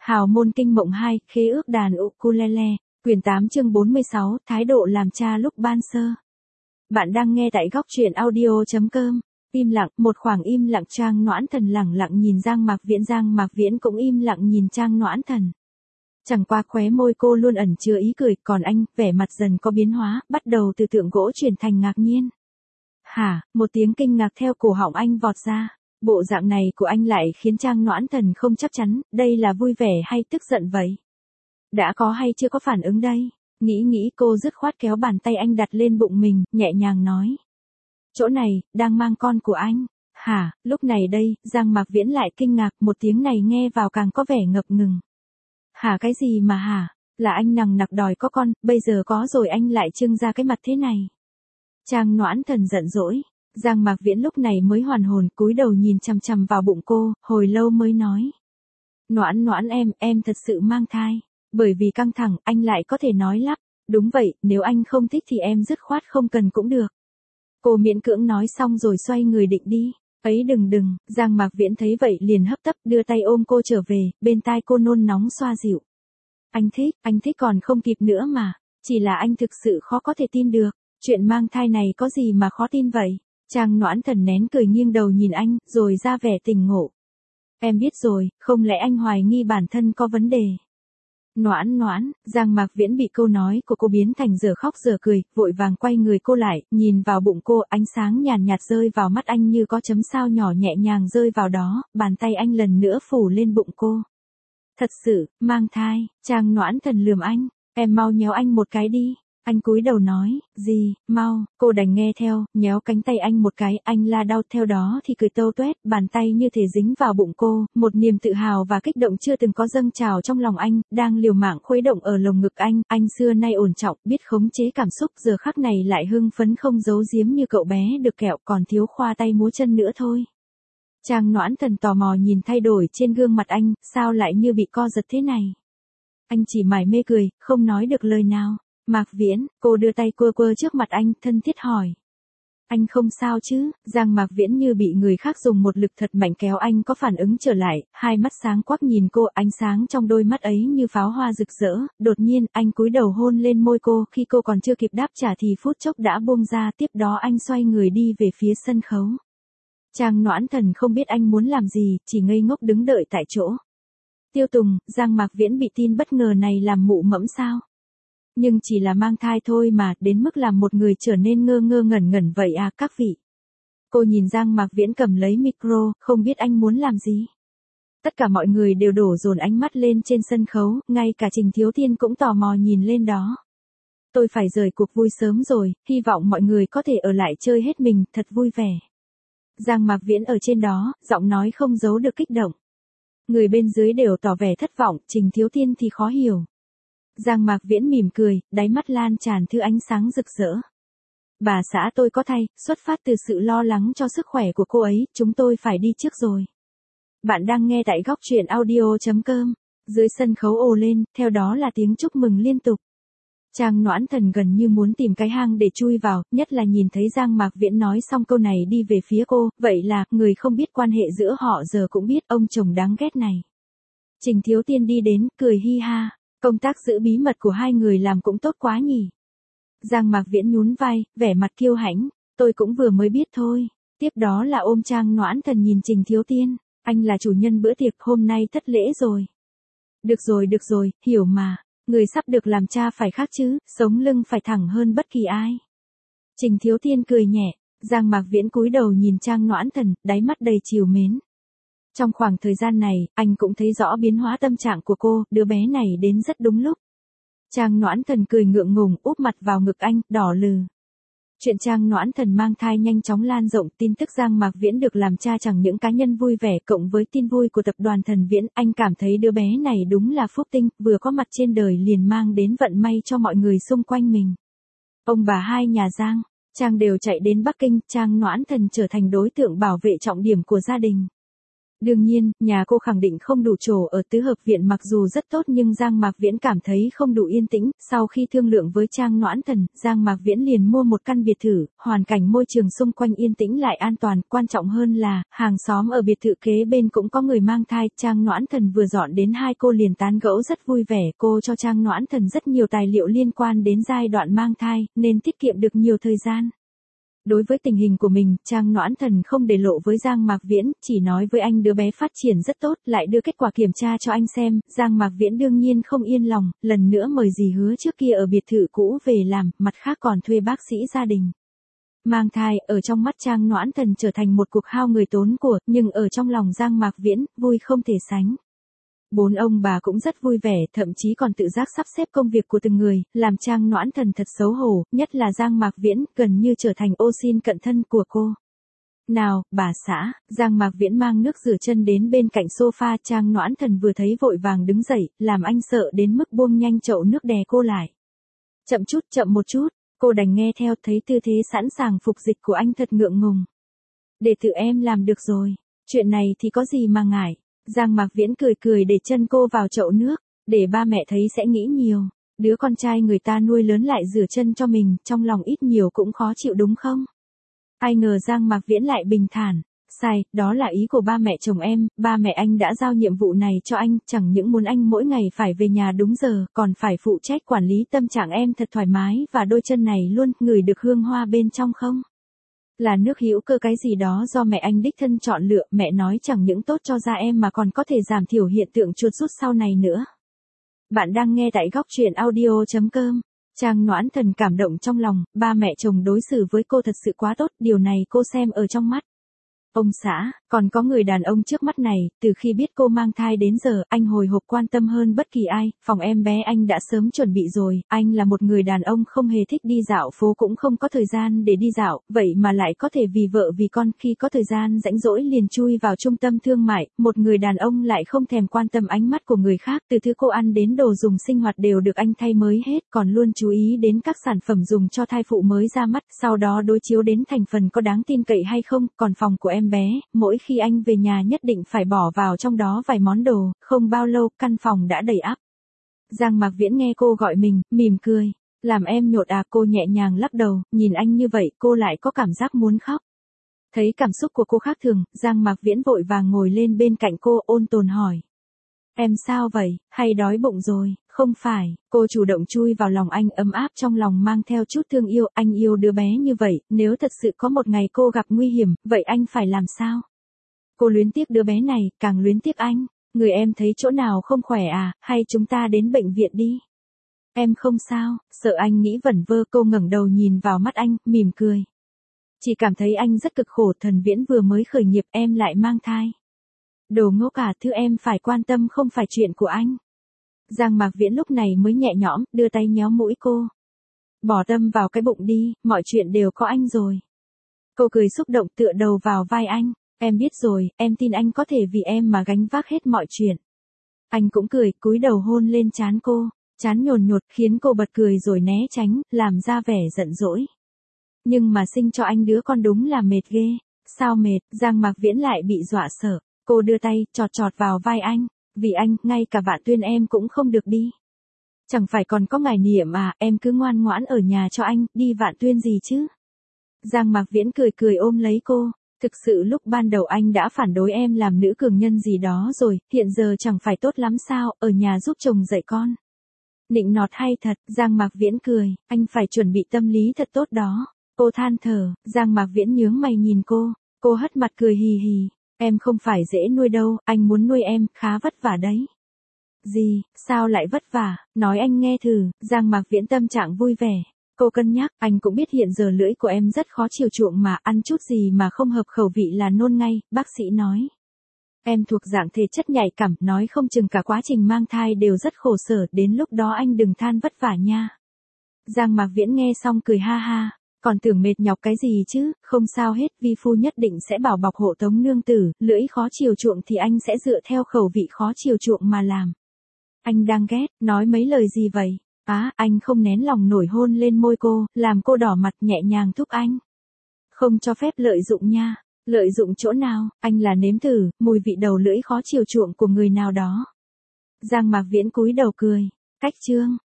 Hào môn kinh mộng 2, khế ước đàn ukulele, quyển 8 chương 46, thái độ làm cha lúc ban sơ. Bạn đang nghe tại góc truyện audio.com. Im lặng, một khoảng im lặng. Trang Noãn Thần lẳng lặng nhìn Giang Mạc Viễn cũng im lặng nhìn Trang Noãn Thần. Chẳng qua khóe môi cô luôn ẩn chứa ý cười, còn anh, vẻ mặt dần có biến hóa, bắt đầu từ tượng gỗ chuyển thành ngạc nhiên. Hả, một tiếng kinh ngạc theo cổ họng anh vọt ra. Bộ dạng này của anh lại khiến Trang Noãn Thần không chắc chắn, đây là vui vẻ hay tức giận vậy? Đã có hay chưa có phản ứng đây? Nghĩ cô dứt khoát kéo bàn tay anh đặt lên bụng mình, nhẹ nhàng nói. Chỗ này, đang mang con của anh. Hả, lúc này đây, Giang Mạc Viễn lại kinh ngạc, một tiếng này nghe vào càng có vẻ ngập ngừng. Hả, cái gì mà hả? Là anh nằng nặc đòi có con, bây giờ có rồi anh lại trưng ra cái mặt thế này. Trang Noãn Thần giận dỗi. Giang Mạc Viễn lúc này mới hoàn hồn, cúi đầu nhìn chằm chằm vào bụng cô, hồi lâu mới nói. Noãn em thật sự mang thai. Bởi vì căng thẳng, anh lại có thể nói lắp. Đúng vậy, nếu anh không thích thì em dứt khoát không cần cũng được. Cô miễn cưỡng nói xong rồi xoay người định đi. Ấy đừng, Giang Mạc Viễn thấy vậy liền hấp tấp đưa tay ôm cô trở về, bên tai cô nôn nóng xoa dịu. Anh thích còn không kịp nữa mà. Chỉ là anh thực sự khó có thể tin được. Chuyện mang thai này có gì mà khó tin vậy? Trang Noãn Thần nén cười nghiêng đầu nhìn anh, rồi ra vẻ tỉnh ngộ. Em biết rồi, không lẽ anh hoài nghi bản thân có vấn đề? Noãn, Giang Mạc Viễn bị câu nói của cô biến thành giờ khóc giờ cười, vội vàng quay người cô lại, nhìn vào bụng cô, ánh sáng nhàn nhạt rơi vào mắt anh như có chấm sao nhỏ nhẹ nhàng rơi vào đó, bàn tay anh lần nữa phủ lên bụng cô. Thật sự, mang thai. Trang Noãn Thần lườm anh, em mau nhéo anh một cái đi. Anh cúi đầu nói, gì, mau, cô đành nghe theo, nhéo cánh tay anh một cái, anh la đau theo đó thì cười tâu tuét, bàn tay như thể dính vào bụng cô, một niềm tự hào và kích động chưa từng có dâng trào trong lòng anh, đang liều mạng khuấy động ở lồng ngực anh xưa nay ổn trọng, biết khống chế cảm xúc, giờ khắc này lại hưng phấn không giấu giếm như cậu bé được kẹo, còn thiếu khoa tay múa chân nữa thôi. Trang Noãn Thần tò mò nhìn thay đổi trên gương mặt anh, sao lại như bị co giật thế này? Anh chỉ mải mê cười, không nói được lời nào. Mạc Viễn, cô đưa tay quơ trước mặt anh, thân thiết hỏi. Anh không sao chứ? Giang Mạc Viễn như bị người khác dùng một lực thật mạnh kéo anh có phản ứng trở lại, hai mắt sáng quắc nhìn cô, ánh sáng trong đôi mắt ấy như pháo hoa rực rỡ, đột nhiên, anh cúi đầu hôn lên môi cô, khi cô còn chưa kịp đáp trả thì phút chốc đã buông ra, tiếp đó anh xoay người đi về phía sân khấu. Trang Noãn Thần không biết anh muốn làm gì, chỉ ngây ngốc đứng đợi tại chỗ. Tiêu Tùng, Giang Mạc Viễn bị tin bất ngờ này làm mụ mẫm sao? Nhưng chỉ là mang thai thôi mà, đến mức làm một người trở nên ngơ ngẩn vậy à các vị. Cô nhìn Giang Mạc Viễn cầm lấy micro, không biết anh muốn làm gì. Tất cả mọi người đều đổ dồn ánh mắt lên trên sân khấu, ngay cả Trình Thiếu Thiên cũng tò mò nhìn lên đó. Tôi phải rời cuộc vui sớm rồi, hy vọng mọi người có thể ở lại chơi hết mình, thật vui vẻ. Giang Mạc Viễn ở trên đó, giọng nói không giấu được kích động. Người bên dưới đều tỏ vẻ thất vọng, Trình Thiếu Thiên thì khó hiểu. Giang Mạc Viễn mỉm cười, đáy mắt lan tràn thứ ánh sáng rực rỡ. Bà xã tôi có thai, xuất phát từ sự lo lắng cho sức khỏe của cô ấy, chúng tôi phải đi trước rồi. Bạn đang nghe tại góc truyện audio.com. Dưới sân khấu ồ lên, theo đó là tiếng chúc mừng liên tục. Trang Noãn Thần gần như muốn tìm cái hang để chui vào, nhất là nhìn thấy Giang Mạc Viễn nói xong câu này đi về phía cô, vậy là, người không biết quan hệ giữa họ giờ cũng biết ông chồng đáng ghét này. Trình Thiếu Tiên đi đến, cười hi ha. Công tác giữ bí mật của hai người làm cũng tốt quá nhỉ. Giang Mạc Viễn nhún vai, vẻ mặt kiêu hãnh, tôi cũng vừa mới biết thôi. Tiếp đó là ôm Trang Noãn Thần nhìn Trình Thiếu Tiên, anh là chủ nhân bữa tiệc hôm nay thất lễ rồi. Được rồi, hiểu mà, người sắp được làm cha phải khác chứ, sống lưng phải thẳng hơn bất kỳ ai. Trình Thiếu Tiên cười nhẹ, Giang Mạc Viễn cúi đầu nhìn Trang Noãn Thần, đáy mắt đầy trìu mến. Trong khoảng thời gian này, anh cũng thấy rõ biến hóa tâm trạng của cô, đứa bé này đến rất đúng lúc. Trang Noãn Thần cười ngượng ngùng, úp mặt vào ngực anh, đỏ lừ. Chuyện Trang Noãn Thần mang thai nhanh chóng lan rộng, tin tức Giang Mạc Viễn được làm cha chẳng những cá nhân vui vẻ cộng với tin vui của tập đoàn Thần Viễn, anh cảm thấy đứa bé này đúng là phúc tinh, vừa có mặt trên đời liền mang đến vận may cho mọi người xung quanh mình. Ông bà hai nhà Giang, Trang đều chạy đến Bắc Kinh, Trang Noãn Thần trở thành đối tượng bảo vệ trọng điểm của gia đình. Đương nhiên, nhà cô khẳng định không đủ chỗ ở tứ hợp viện mặc dù rất tốt nhưng Giang Mạc Viễn cảm thấy không đủ yên tĩnh, sau khi thương lượng với Trang Noãn Thần, Giang Mạc Viễn liền mua một căn biệt thự, hoàn cảnh môi trường xung quanh yên tĩnh lại an toàn, quan trọng hơn là, hàng xóm ở biệt thự kế bên cũng có người mang thai, Trang Noãn Thần vừa dọn đến hai cô liền tán gẫu rất vui vẻ, cô cho Trang Noãn Thần rất nhiều tài liệu liên quan đến giai đoạn mang thai, nên tiết kiệm được nhiều thời gian. Đối với tình hình của mình, Trang Noãn Thần không để lộ với Giang Mạc Viễn, chỉ nói với anh đứa bé phát triển rất tốt, lại đưa kết quả kiểm tra cho anh xem, Giang Mạc Viễn đương nhiên không yên lòng, lần nữa mời dì Hứa trước kia ở biệt thự cũ về làm, mặt khác còn thuê bác sĩ gia đình. Mang thai, ở trong mắt Trang Noãn Thần trở thành một cuộc hao người tốn của, nhưng ở trong lòng Giang Mạc Viễn, vui không thể sánh. Bốn ông bà cũng rất vui vẻ, thậm chí còn tự giác sắp xếp công việc của từng người, làm Trang Noãn Thần thật xấu hổ, nhất là Giang Mạc Viễn, gần như trở thành ô xin cận thân của cô. Nào, bà xã, Giang Mạc Viễn mang nước rửa chân đến bên cạnh sofa, Trang Noãn Thần vừa thấy vội vàng đứng dậy, làm anh sợ đến mức buông nhanh chậu nước đè cô lại. Chậm một chút, cô đành nghe theo, thấy tư thế sẵn sàng phục dịch của anh thật ngượng ngùng. Để tự em làm được rồi, chuyện này thì có gì mà ngại. Giang Mạc Viễn cười để chân cô vào chậu nước, để ba mẹ thấy sẽ nghĩ nhiều, đứa con trai người ta nuôi lớn lại rửa chân cho mình, trong lòng ít nhiều cũng khó chịu đúng không? Ai ngờ Giang Mạc Viễn lại bình thản, sai, đó là ý của ba mẹ chồng em, ba mẹ anh đã giao nhiệm vụ này cho anh, chẳng những muốn anh mỗi ngày phải về nhà đúng giờ, còn phải phụ trách quản lý tâm trạng em thật thoải mái và đôi chân này luôn ngửi được hương hoa bên trong không? Là nước hữu cơ cái gì đó do mẹ anh đích thân chọn lựa, mẹ nói chẳng những tốt cho da em mà còn có thể giảm thiểu hiện tượng chuột rút sau này nữa. Bạn đang nghe tại góc truyện audio.com. Trang Noãn Thần cảm động trong lòng, ba mẹ chồng đối xử với cô thật sự quá tốt, điều này cô xem ở trong mắt. Ông xã, còn có người đàn ông trước mắt này, từ khi biết cô mang thai đến giờ, anh hồi hộp quan tâm hơn bất kỳ ai, phòng em bé anh đã sớm chuẩn bị rồi, anh là một người đàn ông không hề thích đi dạo phố cũng không có thời gian để đi dạo, vậy mà lại có thể vì vợ vì con khi có thời gian rãnh rỗi liền chui vào trung tâm thương mại, một người đàn ông lại không thèm quan tâm ánh mắt của người khác, từ thứ cô ăn đến đồ dùng sinh hoạt đều được anh thay mới hết, còn luôn chú ý đến các sản phẩm dùng cho thai phụ mới ra mắt, sau đó đối chiếu đến thành phần có đáng tin cậy hay không, còn phòng của em bé, mỗi khi anh về nhà nhất định phải bỏ vào trong đó vài món đồ, không bao lâu, căn phòng đã đầy ắp. Giang Mạc Viễn nghe cô gọi mình, mỉm cười, làm em nhột à, cô nhẹ nhàng lắc đầu, nhìn anh như vậy, cô lại có cảm giác muốn khóc. Thấy cảm xúc của cô khác thường, Giang Mạc Viễn vội vàng ngồi lên bên cạnh cô, ôn tồn hỏi. Em sao vậy, hay đói bụng rồi? Không phải, cô chủ động chui vào lòng anh, ấm áp trong lòng mang theo chút thương yêu, anh yêu đứa bé như vậy, nếu thật sự có một ngày cô gặp nguy hiểm, vậy anh phải làm sao? Cô luyến tiếc đứa bé này, càng luyến tiếc anh, người em thấy chỗ nào không khỏe à, hay chúng ta đến bệnh viện đi? Em không sao, sợ anh nghĩ vẩn vơ, cô ngẩng đầu nhìn vào mắt anh, mỉm cười. Chỉ cảm thấy anh rất cực khổ, Thần Viễn vừa mới khởi nghiệp em lại mang thai. Đồ ngốc cả, thứ em phải quan tâm không phải chuyện của anh. Giang Mạc Viễn lúc này mới nhẹ nhõm, đưa tay nhéo mũi cô. Bỏ tâm vào cái bụng đi, mọi chuyện đều có anh rồi. Cô cười xúc động tựa đầu vào vai anh. Em biết rồi, em tin anh có thể vì em mà gánh vác hết mọi chuyện. Anh cũng cười, cúi đầu hôn lên trán cô, trán nhồn nhột khiến cô bật cười rồi né tránh, làm ra vẻ giận dỗi. Nhưng mà sinh cho anh đứa con đúng là mệt ghê. Sao mệt? Giang Mạc Viễn lại bị dọa sợ. Cô đưa tay, chọt vào vai anh. Vì anh, ngay cả Vạn Tuyên em cũng không được đi. Chẳng phải còn có ngài Niệm à, em cứ ngoan ngoãn ở nhà cho anh, đi Vạn Tuyên gì chứ? Giang Mạc Viễn cười ôm lấy cô. Thực sự lúc ban đầu anh đã phản đối em làm nữ cường nhân gì đó rồi, hiện giờ chẳng phải tốt lắm sao, ở nhà giúp chồng dạy con. Nịnh nọt hay thật, Giang Mạc Viễn cười, anh phải chuẩn bị tâm lý thật tốt đó. Cô than thở, Giang Mạc Viễn nhướng mày nhìn cô hất mặt cười hì hì. Em không phải dễ nuôi đâu, anh muốn nuôi em, khá vất vả đấy. Gì, sao lại vất vả, nói anh nghe thử, Giang Mạc Viễn tâm trạng vui vẻ. Cô cân nhắc, anh cũng biết hiện giờ lưỡi của em rất khó chiều chuộng mà, ăn chút gì mà không hợp khẩu vị là nôn ngay, bác sĩ nói. Em thuộc dạng thể chất nhạy cảm, nói không chừng cả quá trình mang thai đều rất khổ sở, đến lúc đó anh đừng than vất vả nha. Giang Mạc Viễn nghe xong cười ha ha. Còn tưởng mệt nhọc cái gì chứ, không sao hết, vi phu nhất định sẽ bảo bọc hộ tống nương tử, lưỡi khó chiều chuộng thì anh sẽ dựa theo khẩu vị khó chiều chuộng mà làm. Anh đang ghét, nói mấy lời gì vậy? Anh không nén lòng nổi hôn lên môi cô, làm cô đỏ mặt nhẹ nhàng thúc anh. Không cho phép lợi dụng nha. Lợi dụng chỗ nào, anh là nếm thử, mùi vị đầu lưỡi khó chiều chuộng của người nào đó. Giang Mạc Viễn cúi đầu cười. Cách chương.